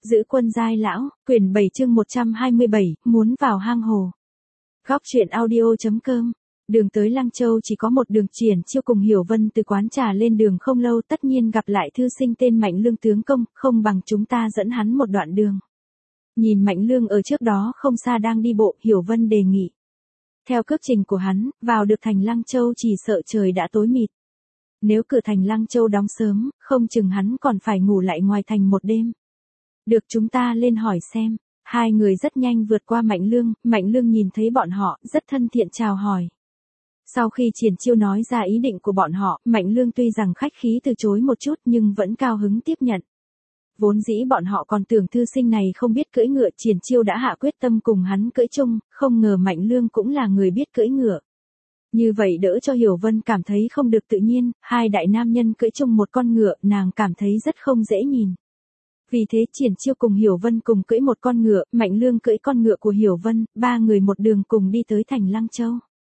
Giữ quân giai lão, quyển 7 chương 127, muốn vào hang hồ. Góc truyện audio.com. Đường tới Lăng Châu chỉ có một đường. Triển Chiêu cùng Hiểu Vân từ quán trà lên đường không lâu tất nhiên gặp lại thư sinh tên Mạnh Lương tướng công, không bằng chúng ta dẫn hắn một đoạn đường. Nhìn Mạnh Lương ở trước đó không xa đang đi bộ, Hiểu Vân đề nghị. Theo cước trình của hắn, vào được thành Lăng Châu chỉ sợ trời đã tối mịt. Nếu cửa thành Lăng Châu đóng sớm, không chừng hắn còn phải ngủ lại ngoài thành một đêm. Được, chúng ta lên hỏi xem. Hai người rất nhanh vượt qua Mạnh Lương nhìn thấy bọn họ, rất thân thiện chào hỏi. Sau khi Triển Chiêu nói ra ý định của bọn họ, Mạnh Lương tuy rằng khách khí từ chối một chút nhưng vẫn cao hứng tiếp nhận. Vốn dĩ bọn họ còn tưởng thư sinh này không biết cưỡi ngựa, Triển Chiêu đã hạ quyết tâm cùng hắn cưỡi chung, không ngờ Mạnh Lương cũng là người biết cưỡi ngựa. Như vậy đỡ cho Hiểu Vân cảm thấy không được tự nhiên, hai đại nam nhân cưỡi chung một con ngựa, nàng cảm thấy rất không dễ nhìn. Vì thế Triển Chiêu cùng Hiểu Vân cùng cưỡi một con ngựa, Mạnh Lương cưỡi con ngựa của Hiểu Vân, ba người một đường cùng đi tới thành Lăng Châu.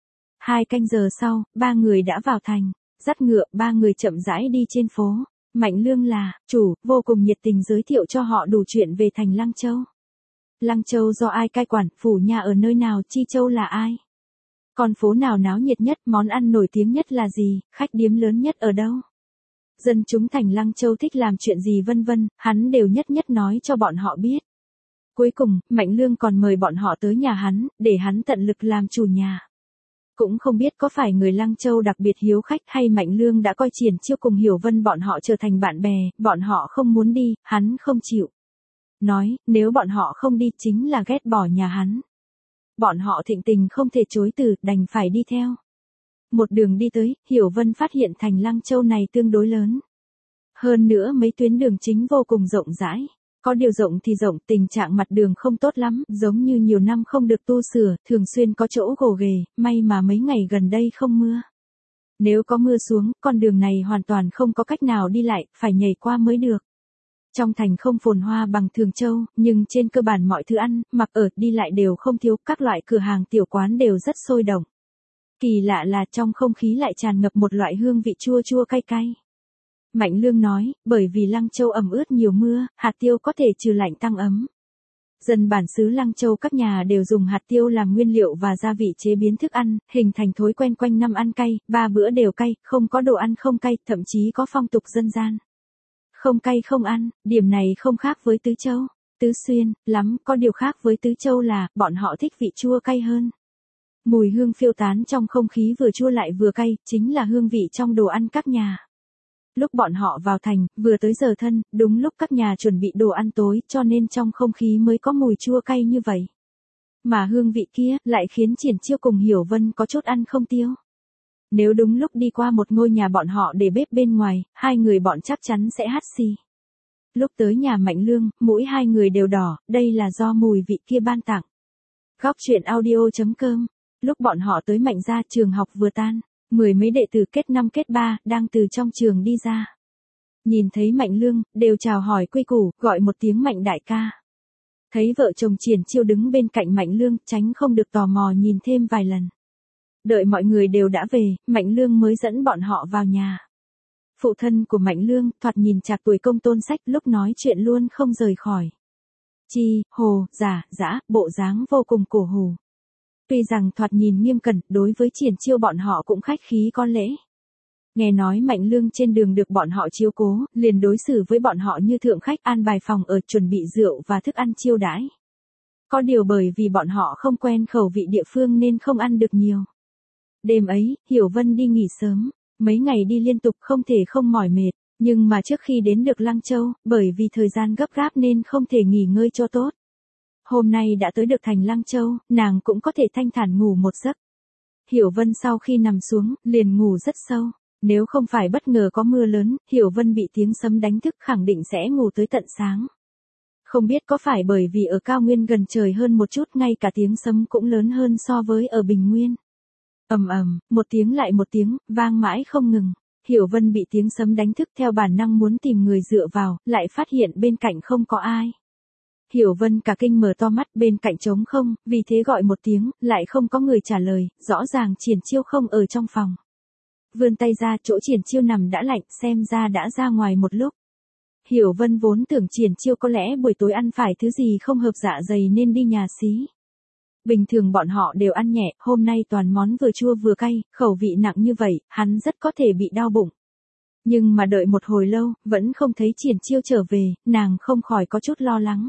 2 canh giờ sau, ba người đã vào thành, dắt ngựa, ba người chậm rãi đi trên phố. Mạnh Lương là chủ, vô cùng nhiệt tình giới thiệu cho họ đủ chuyện về thành Lăng Châu. Lăng Châu do ai cai quản, phủ nhà ở nơi nào, Chi Châu là ai? Con phố nào náo nhiệt nhất, món ăn nổi tiếng nhất là gì, khách điếm lớn nhất ở đâu? Dân chúng thành Lăng Châu thích làm chuyện gì vân vân, hắn đều nhất nhất nói cho bọn họ biết. Cuối cùng, Mạnh Lương còn mời bọn họ tới nhà hắn, để hắn tận lực làm chủ nhà. Cũng không biết có phải người Lăng Châu đặc biệt hiếu khách hay Mạnh Lương đã coi Triển Chiêu cùng Hiểu Vân bọn họ trở thành bạn bè, bọn họ không muốn đi, hắn không chịu. Nói, nếu bọn họ không đi chính là ghét bỏ nhà hắn. Bọn họ thịnh tình không thể chối từ, đành phải đi theo. Một đường đi tới, Hiểu Vân phát hiện thành Lăng Châu này tương đối lớn. Hơn nữa mấy tuyến đường chính vô cùng rộng rãi. Có điều rộng thì rộng, tình trạng mặt đường không tốt lắm, giống như nhiều năm không được tu sửa, thường xuyên có chỗ gồ ghề, may mà mấy ngày gần đây không mưa. Nếu có mưa xuống, con đường này hoàn toàn không có cách nào đi lại, phải nhảy qua mới được. Trong thành không phồn hoa bằng Thường Châu, nhưng trên cơ bản mọi thứ ăn, mặc ở, đi lại đều không thiếu, các loại cửa hàng tiểu quán đều rất sôi động. Kỳ lạ là trong không khí lại tràn ngập một loại hương vị chua chua cay cay. Mạnh Lương nói, bởi vì Lăng Châu ẩm ướt nhiều mưa, hạt tiêu có thể trừ lạnh tăng ấm. Dân bản xứ Lăng Châu các nhà đều dùng hạt tiêu làm nguyên liệu và gia vị chế biến thức ăn, hình thành thói quen quanh năm ăn cay, 3 bữa đều cay, không có đồ ăn không cay, thậm chí có phong tục dân gian. Không cay không ăn, điểm này không khác với Tứ Châu, Tứ Xuyên, lắm, có điều khác với Tứ Châu là, bọn họ thích vị chua cay hơn. Mùi hương phiêu tán trong không khí vừa chua lại vừa cay, chính là hương vị trong đồ ăn các nhà. Lúc bọn họ vào thành, vừa tới giờ thân, đúng lúc các nhà chuẩn bị đồ ăn tối, cho nên trong không khí mới có mùi chua cay như vậy. Mà hương vị kia, lại khiến Triển Chiêu cùng Hiểu Vân có chút ăn không tiêu. Nếu đúng lúc đi qua một ngôi nhà bọn họ để bếp bên ngoài, hai người bọn chắc chắn sẽ hắt xì. Lúc tới nhà Mạnh Lương, mũi hai người đều đỏ, đây là do mùi vị kia ban tặng. Góc truyện audio.com. Lúc bọn họ tới Mạnh gia, trường học vừa tan. 10 mấy đệ tử kết 5 kết 3, đang từ trong trường đi ra. Nhìn thấy Mạnh Lương, đều chào hỏi quy củ, gọi một tiếng Mạnh đại ca. Thấy vợ chồng Triển Chiêu đứng bên cạnh Mạnh Lương, tránh không được tò mò nhìn thêm vài lần. Đợi mọi người đều đã về, Mạnh Lương mới dẫn bọn họ vào nhà. Phụ thân của Mạnh Lương, thoạt nhìn trạc tuổi công tôn sách, lúc nói chuyện luôn không rời khỏi. Chi, hồ, giả, dã, bộ dáng vô cùng cổ hủ. Tuy rằng thoạt nhìn nghiêm cẩn, đối với Triển Chiêu bọn họ cũng khách khí có lễ. Nghe nói Mạnh Lương trên đường được bọn họ chiếu cố, liền đối xử với bọn họ như thượng khách, an bài phòng ở, chuẩn bị rượu và thức ăn chiêu đãi. Có điều bởi vì bọn họ không quen khẩu vị địa phương nên không ăn được nhiều. Đêm ấy, Hiểu Vân đi nghỉ sớm, mấy ngày đi liên tục không thể không mỏi mệt, nhưng mà trước khi đến được Lăng Châu, bởi vì thời gian gấp gáp nên không thể nghỉ ngơi cho tốt. Hôm nay đã tới được thành Lăng Châu, nàng cũng có thể thanh thản ngủ một giấc. Hiểu Vân sau khi nằm xuống, liền ngủ rất sâu. Nếu không phải bất ngờ có mưa lớn, Hiểu Vân bị tiếng sấm đánh thức khẳng định sẽ ngủ tới tận sáng. Không biết có phải bởi vì ở cao nguyên gần trời hơn một chút, ngay cả tiếng sấm cũng lớn hơn so với ở bình nguyên. Ầm ầm, một tiếng lại một tiếng, vang mãi không ngừng. Hiểu Vân bị tiếng sấm đánh thức, theo bản năng muốn tìm người dựa vào, lại phát hiện bên cạnh không có ai. Hiểu Vân cả kinh mở to mắt, bên cạnh trống không, vì thế gọi một tiếng, lại không có người trả lời, rõ ràng Triển Chiêu không ở trong phòng. Vươn tay ra, chỗ Triển Chiêu nằm đã lạnh, xem ra đã ra ngoài một lúc. Hiểu Vân vốn tưởng Triển Chiêu có lẽ buổi tối ăn phải thứ gì không hợp dạ dày nên đi nhà xí. Bình thường bọn họ đều ăn nhẹ, hôm nay toàn món vừa chua vừa cay, khẩu vị nặng như vậy, hắn rất có thể bị đau bụng. Nhưng mà đợi một hồi lâu, vẫn không thấy Triển Chiêu trở về, nàng không khỏi có chút lo lắng.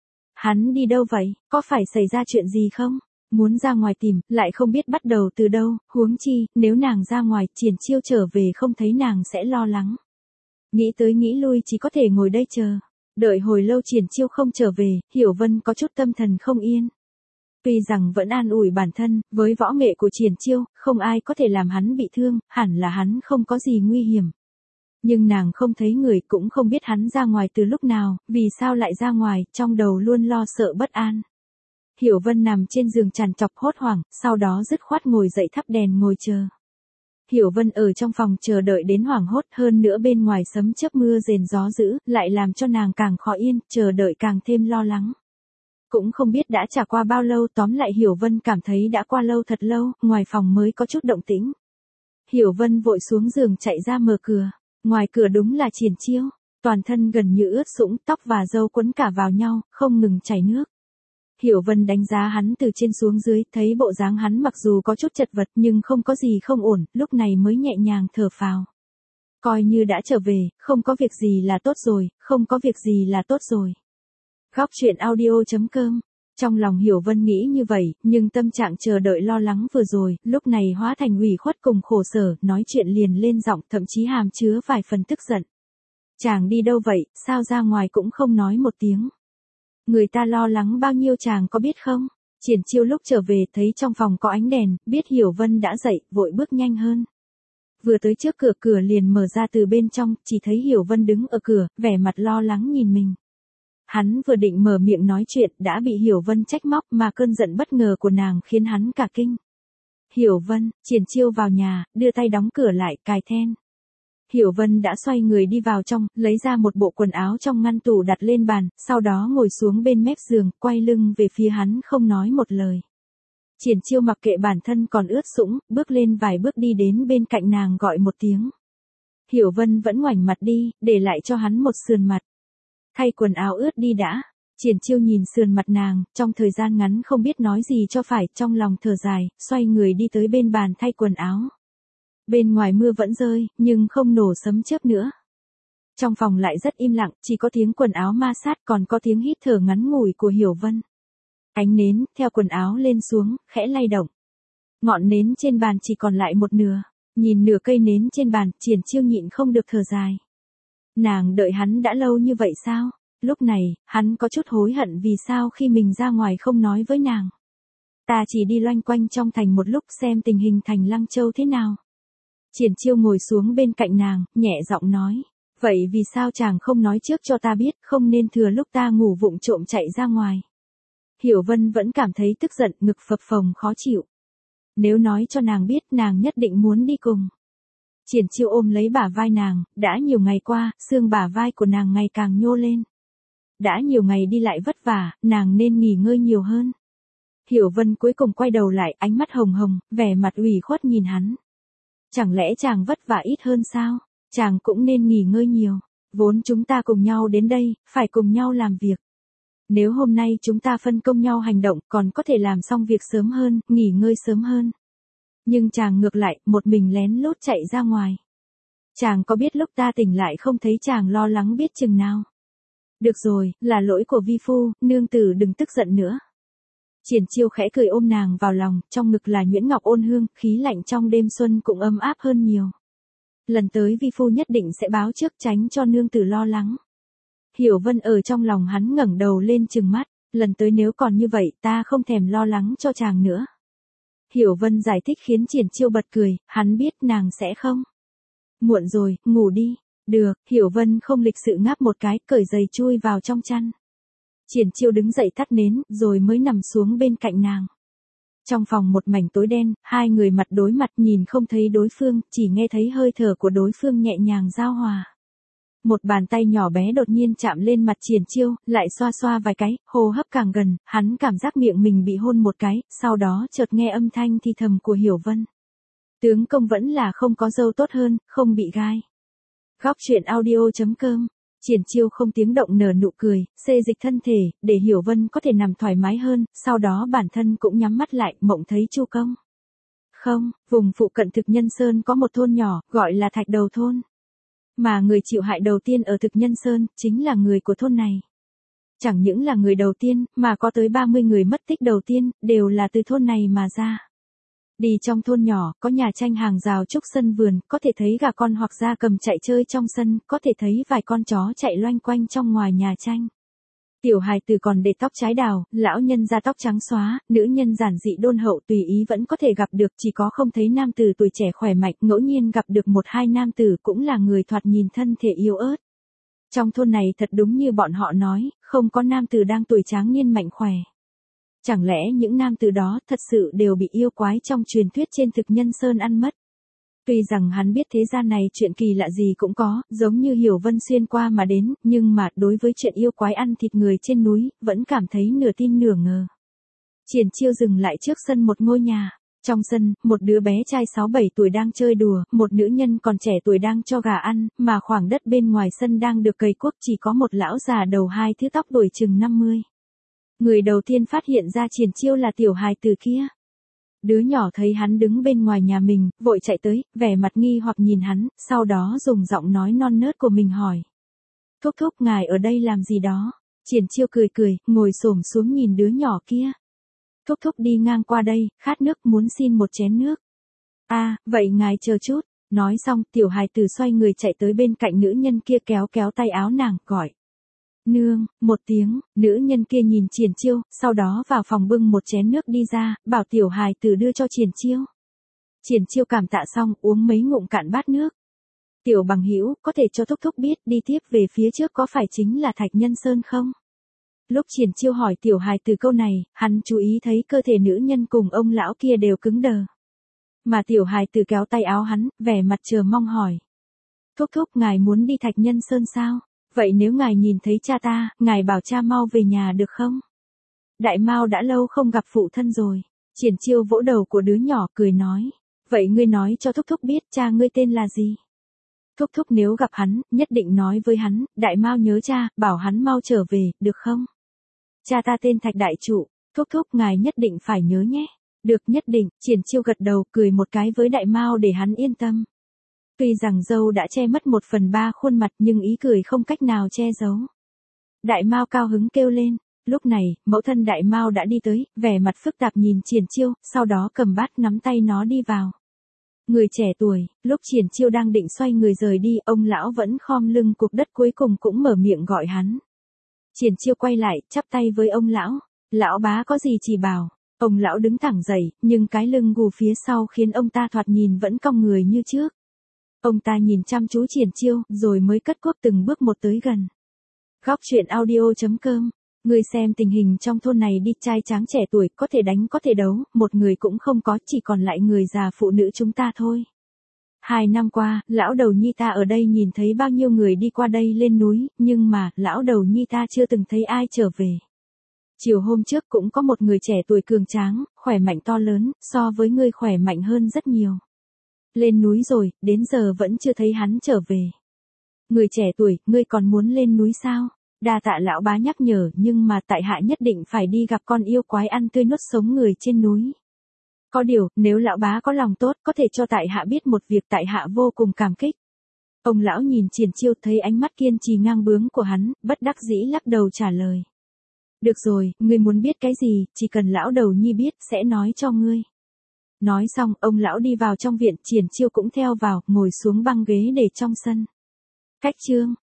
Hắn đi đâu vậy, có phải xảy ra chuyện gì không? Muốn ra ngoài tìm, lại không biết bắt đầu từ đâu, huống chi, nếu nàng ra ngoài, Triển Chiêu trở về không thấy nàng sẽ lo lắng. Nghĩ tới nghĩ lui chỉ có thể ngồi đây chờ. Đợi hồi lâu Triển Chiêu không trở về, Hiểu Vân có chút tâm thần không yên. Tuy rằng vẫn an ủi bản thân, với võ nghệ của Triển Chiêu, không ai có thể làm hắn bị thương, hẳn là hắn không có gì nguy hiểm. Nhưng nàng không thấy người, cũng không biết hắn ra ngoài từ lúc nào, vì sao lại ra ngoài, trong đầu luôn lo sợ bất an. Hiểu Vân nằm trên giường trằn trọc hốt hoảng, sau đó dứt khoát ngồi dậy thắp đèn ngồi chờ. Hiểu Vân ở trong phòng chờ đợi đến hoảng hốt, hơn nữa bên ngoài sấm chớp mưa rền gió dữ, lại làm cho nàng càng khó yên, chờ đợi càng thêm lo lắng. Cũng không biết đã trải qua bao lâu, tóm lại Hiểu Vân cảm thấy đã qua lâu thật lâu, ngoài phòng mới có chút động tĩnh. Hiểu Vân vội xuống giường chạy ra mở cửa, ngoài cửa đúng là Triển Chiêu, toàn thân gần như ướt sũng, tóc và râu quấn cả vào nhau, không ngừng chảy nước. Hiểu Vân đánh giá hắn từ trên xuống dưới, thấy bộ dáng hắn mặc dù có chút chật vật nhưng không có gì không ổn, lúc này mới nhẹ nhàng thở phào. Coi như đã trở về, không có việc gì là tốt rồi, không có việc gì là tốt rồi. Góc truyện audio.com. Trong lòng Hiểu Vân nghĩ như vậy, nhưng tâm trạng chờ đợi lo lắng vừa rồi, lúc này hóa thành ủy khuất cùng khổ sở, nói chuyện liền lên giọng, thậm chí hàm chứa vài phần tức giận. Chàng đi đâu vậy, sao ra ngoài cũng không nói một tiếng. Người ta lo lắng bao nhiêu chàng có biết không? Triển Chiêu lúc trở về thấy trong phòng có ánh đèn, biết Hiểu Vân đã dậy, vội bước nhanh hơn. Vừa tới trước cửa, cửa liền mở ra từ bên trong, chỉ thấy Hiểu Vân đứng ở cửa, vẻ mặt lo lắng nhìn mình. Hắn vừa định mở miệng nói chuyện, đã bị Hiểu Vân trách móc, mà cơn giận bất ngờ của nàng khiến hắn cả kinh. Hiểu Vân, Triển Chiêu vào nhà, đưa tay đóng cửa lại, cài then. Hiểu Vân đã xoay người đi vào trong, lấy ra một bộ quần áo trong ngăn tủ đặt lên bàn, sau đó ngồi xuống bên mép giường, quay lưng về phía hắn không nói một lời. Triển Chiêu mặc kệ bản thân còn ướt sũng, bước lên vài bước đi đến bên cạnh nàng gọi một tiếng. Hiểu Vân vẫn ngoảnh mặt đi, để lại cho hắn một sườn mặt. Thay quần áo ướt đi đã. Triển Chiêu nhìn sườn mặt nàng, trong thời gian ngắn không biết nói gì cho phải, trong lòng thở dài, xoay người đi tới bên bàn thay quần áo. Bên ngoài mưa vẫn rơi, nhưng không nổ sấm chớp nữa. Trong phòng lại rất im lặng, chỉ có tiếng quần áo ma sát, còn có tiếng hít thở ngắn ngủi của Hiểu Vân. Ánh nến, theo quần áo lên xuống, khẽ lay động. Ngọn nến trên bàn chỉ còn lại một nửa. Nhìn nửa cây nến trên bàn, Triển Chiêu nhịn không được thở dài. Nàng đợi hắn đã lâu như vậy sao? Lúc này, hắn có chút hối hận vì sao khi mình ra ngoài không nói với nàng. Ta chỉ đi loanh quanh trong thành một lúc xem tình hình thành Lăng Châu thế nào. Triển Chiêu ngồi xuống bên cạnh nàng, nhẹ giọng nói. Vậy vì sao chàng không nói trước cho ta biết, không nên thừa lúc ta ngủ vụng trộm chạy ra ngoài. Hiểu Vân vẫn cảm thấy tức giận, ngực phập phồng khó chịu. Nếu nói cho nàng biết, nàng nhất định muốn đi cùng. Triển Chiêu ôm lấy bả vai nàng, đã nhiều ngày qua, xương bả vai của nàng ngày càng nhô lên. Đã nhiều ngày đi lại vất vả, nàng nên nghỉ ngơi nhiều hơn. Hiểu Vân cuối cùng quay đầu lại, ánh mắt hồng hồng, vẻ mặt ủy khuất nhìn hắn. Chẳng lẽ chàng vất vả ít hơn sao? Chàng cũng nên nghỉ ngơi nhiều. Vốn chúng ta cùng nhau đến đây, phải cùng nhau làm việc. Nếu hôm nay chúng ta phân công nhau hành động, còn có thể làm xong việc sớm hơn, nghỉ ngơi sớm hơn. Nhưng chàng ngược lại, một mình lén lút chạy ra ngoài. Chàng có biết lúc ta tỉnh lại không thấy chàng lo lắng biết chừng nào. Được rồi, là lỗi của vi phu, nương tử đừng tức giận nữa. Triển Chiêu khẽ cười ôm nàng vào lòng, trong ngực là nhuyễn ngọc ôn hương, khí lạnh trong đêm xuân cũng ấm áp hơn nhiều. Lần tới vi phu nhất định sẽ báo trước tránh cho nương tử lo lắng. Hiểu Vân ở trong lòng hắn ngẩng đầu lên trừng mắt, lần tới nếu còn như vậy ta không thèm lo lắng cho chàng nữa. Hiểu Vân giải thích khiến Triển Chiêu bật cười, hắn biết nàng sẽ không. Muộn rồi, ngủ đi. Được, Hiểu Vân không lịch sự ngáp một cái, cởi giày chui vào trong chăn. Triển Chiêu đứng dậy tắt nến, rồi mới nằm xuống bên cạnh nàng. Trong phòng một mảnh tối đen, hai người mặt đối mặt nhìn không thấy đối phương, chỉ nghe thấy hơi thở của đối phương nhẹ nhàng giao hòa. Một bàn tay nhỏ bé đột nhiên chạm lên mặt Triển Chiêu, lại xoa xoa vài cái, hô hấp càng gần, hắn cảm giác miệng mình bị hôn một cái, sau đó chợt nghe âm thanh thì thầm của Hiểu Vân. Tướng công vẫn là không có dâu tốt hơn, không bị gai. Góc truyện audio.com Triển Chiêu không tiếng động nở nụ cười, xê dịch thân thể, để Hiểu Vân có thể nằm thoải mái hơn, sau đó bản thân cũng nhắm mắt lại, mộng thấy Chu Công. Không, vùng phụ cận Thực Nhân Sơn có một thôn nhỏ, gọi là Thạch Đầu Thôn. Mà người chịu hại đầu tiên ở Thực Nhân Sơn, chính là người của thôn này. Chẳng những là người đầu tiên, mà có tới 30 người mất tích đầu tiên, đều là từ thôn này mà ra. Đi trong thôn nhỏ, có nhà tranh hàng rào trúc sân vườn, có thể thấy gà con hoặc gia cầm chạy chơi trong sân, có thể thấy vài con chó chạy loanh quanh trong ngoài nhà tranh. Tiểu hài tử còn để tóc trái đào, lão nhân da tóc trắng xóa, nữ nhân giản dị đôn hậu tùy ý vẫn có thể gặp được, chỉ có không thấy nam tử tuổi trẻ khỏe mạnh, ngẫu nhiên gặp được một hai nam tử cũng là người thoạt nhìn thân thể yếu ớt. Trong thôn này thật đúng như bọn họ nói, không có nam tử đang tuổi tráng niên mạnh khỏe. Chẳng lẽ những nam tử đó thật sự đều bị yêu quái trong truyền thuyết trên Thực Nhân Sơn ăn mất? Tuy rằng hắn biết thế gian này chuyện kỳ lạ gì cũng có, giống như Hiểu Vân xuyên qua mà đến, nhưng mà đối với chuyện yêu quái ăn thịt người trên núi, vẫn cảm thấy nửa tin nửa ngờ. Triển Chiêu dừng lại trước sân một ngôi nhà. Trong sân, một đứa bé trai 6-7 tuổi đang chơi đùa, một nữ nhân còn trẻ tuổi đang cho gà ăn, mà khoảng đất bên ngoài sân đang được cày cuốc, chỉ có một lão già đầu hai thứ tóc tuổi chừng 50. Người đầu tiên phát hiện ra Triển Chiêu là tiểu hài tử kia. Đứa nhỏ thấy hắn đứng bên ngoài nhà mình, vội chạy tới, vẻ mặt nghi hoặc nhìn hắn, sau đó dùng giọng nói non nớt của mình hỏi. Thúc thúc, ngài ở đây làm gì đó? Triển Chiêu cười cười, ngồi xổm xuống nhìn đứa nhỏ kia. Thúc thúc đi ngang qua đây, khát nước, muốn xin một chén nước. À, vậy ngài chờ chút. Nói xong, tiểu hài tử xoay người chạy tới bên cạnh nữ nhân kia, kéo kéo tay áo nàng, gọi. Nương, một tiếng, nữ nhân kia nhìn Triển Chiêu, sau đó vào phòng bưng một chén nước đi ra, bảo tiểu hài tử đưa cho Triển Chiêu. Triển Chiêu cảm tạ xong, uống mấy ngụm cạn bát nước. Tiểu bằng hữu, có thể cho thúc thúc biết đi tiếp về phía trước có phải chính là Thạch Nhân Sơn không? Lúc Triển Chiêu hỏi tiểu hài tử câu này, hắn chú ý thấy cơ thể nữ nhân cùng ông lão kia đều cứng đờ. Mà tiểu hài tử kéo tay áo hắn, vẻ mặt chờ mong hỏi. Thúc thúc, ngài muốn đi Thạch Nhân Sơn sao? Vậy nếu ngài nhìn thấy cha ta, ngài bảo cha mau về nhà được không? Đại Mao đã lâu không gặp phụ thân rồi. Triển Chiêu vỗ đầu của đứa nhỏ cười nói. Vậy ngươi nói cho thúc thúc biết cha ngươi tên là gì? Thúc thúc nếu gặp hắn, nhất định nói với hắn, Đại Mao nhớ cha, bảo hắn mau trở về, được không? Cha ta tên Thạch Đại Trụ, thúc thúc ngài nhất định phải nhớ nhé. Được, nhất định. Triển Chiêu gật đầu, cười một cái với Đại Mao để hắn yên tâm. Tuy rằng dâu đã che mất 1/3 khuôn mặt nhưng ý cười không cách nào che giấu. Đại Mao cao hứng kêu lên. Lúc này, mẫu thân Đại Mao đã đi tới, vẻ mặt phức tạp nhìn Triển Chiêu, sau đó cầm bát nắm tay nó đi vào. Người trẻ tuổi, lúc Triển Chiêu đang định xoay người rời đi, ông lão vẫn khom lưng cục đất cuối cùng cũng mở miệng gọi hắn. Triển Chiêu quay lại, chắp tay với ông lão. Lão bá có gì chỉ bảo. Ông lão đứng thẳng dậy, nhưng cái lưng gù phía sau khiến ông ta thoạt nhìn vẫn cong người như trước. Ông ta nhìn chăm chú Triển Chiêu, rồi mới cất cuốc từng bước một tới gần. Góc truyện audio.com. Người xem tình hình trong thôn này đi, trai tráng trẻ tuổi, có thể đánh có thể đấu, một người cũng không có, chỉ còn lại người già phụ nữ chúng ta thôi. 2 năm qua, lão đầu nhi ta ở đây nhìn thấy bao nhiêu người đi qua đây lên núi, nhưng mà, lão đầu nhi ta chưa từng thấy ai trở về. Chiều hôm trước cũng có một người trẻ tuổi cường tráng, khỏe mạnh to lớn, so với ngươi khỏe mạnh hơn rất nhiều. Lên núi rồi, đến giờ vẫn chưa thấy hắn trở về. Người trẻ tuổi, ngươi còn muốn lên núi sao? Đa tạ lão bá nhắc nhở, nhưng mà tại hạ nhất định phải đi gặp con yêu quái ăn tươi nuốt sống người trên núi. Có điều, nếu lão bá có lòng tốt, có thể cho tại hạ biết một việc, tại hạ vô cùng cảm kích. Ông lão nhìn Triển Chiêu, thấy ánh mắt kiên trì ngang bướng của hắn, bất đắc dĩ lắc đầu trả lời. Được rồi, ngươi muốn biết cái gì, chỉ cần lão đầu nhi biết, sẽ nói cho ngươi. Nói xong, ông lão đi vào trong viện, Triển Chiêu cũng theo vào, ngồi xuống băng ghế để trong sân. Cách chương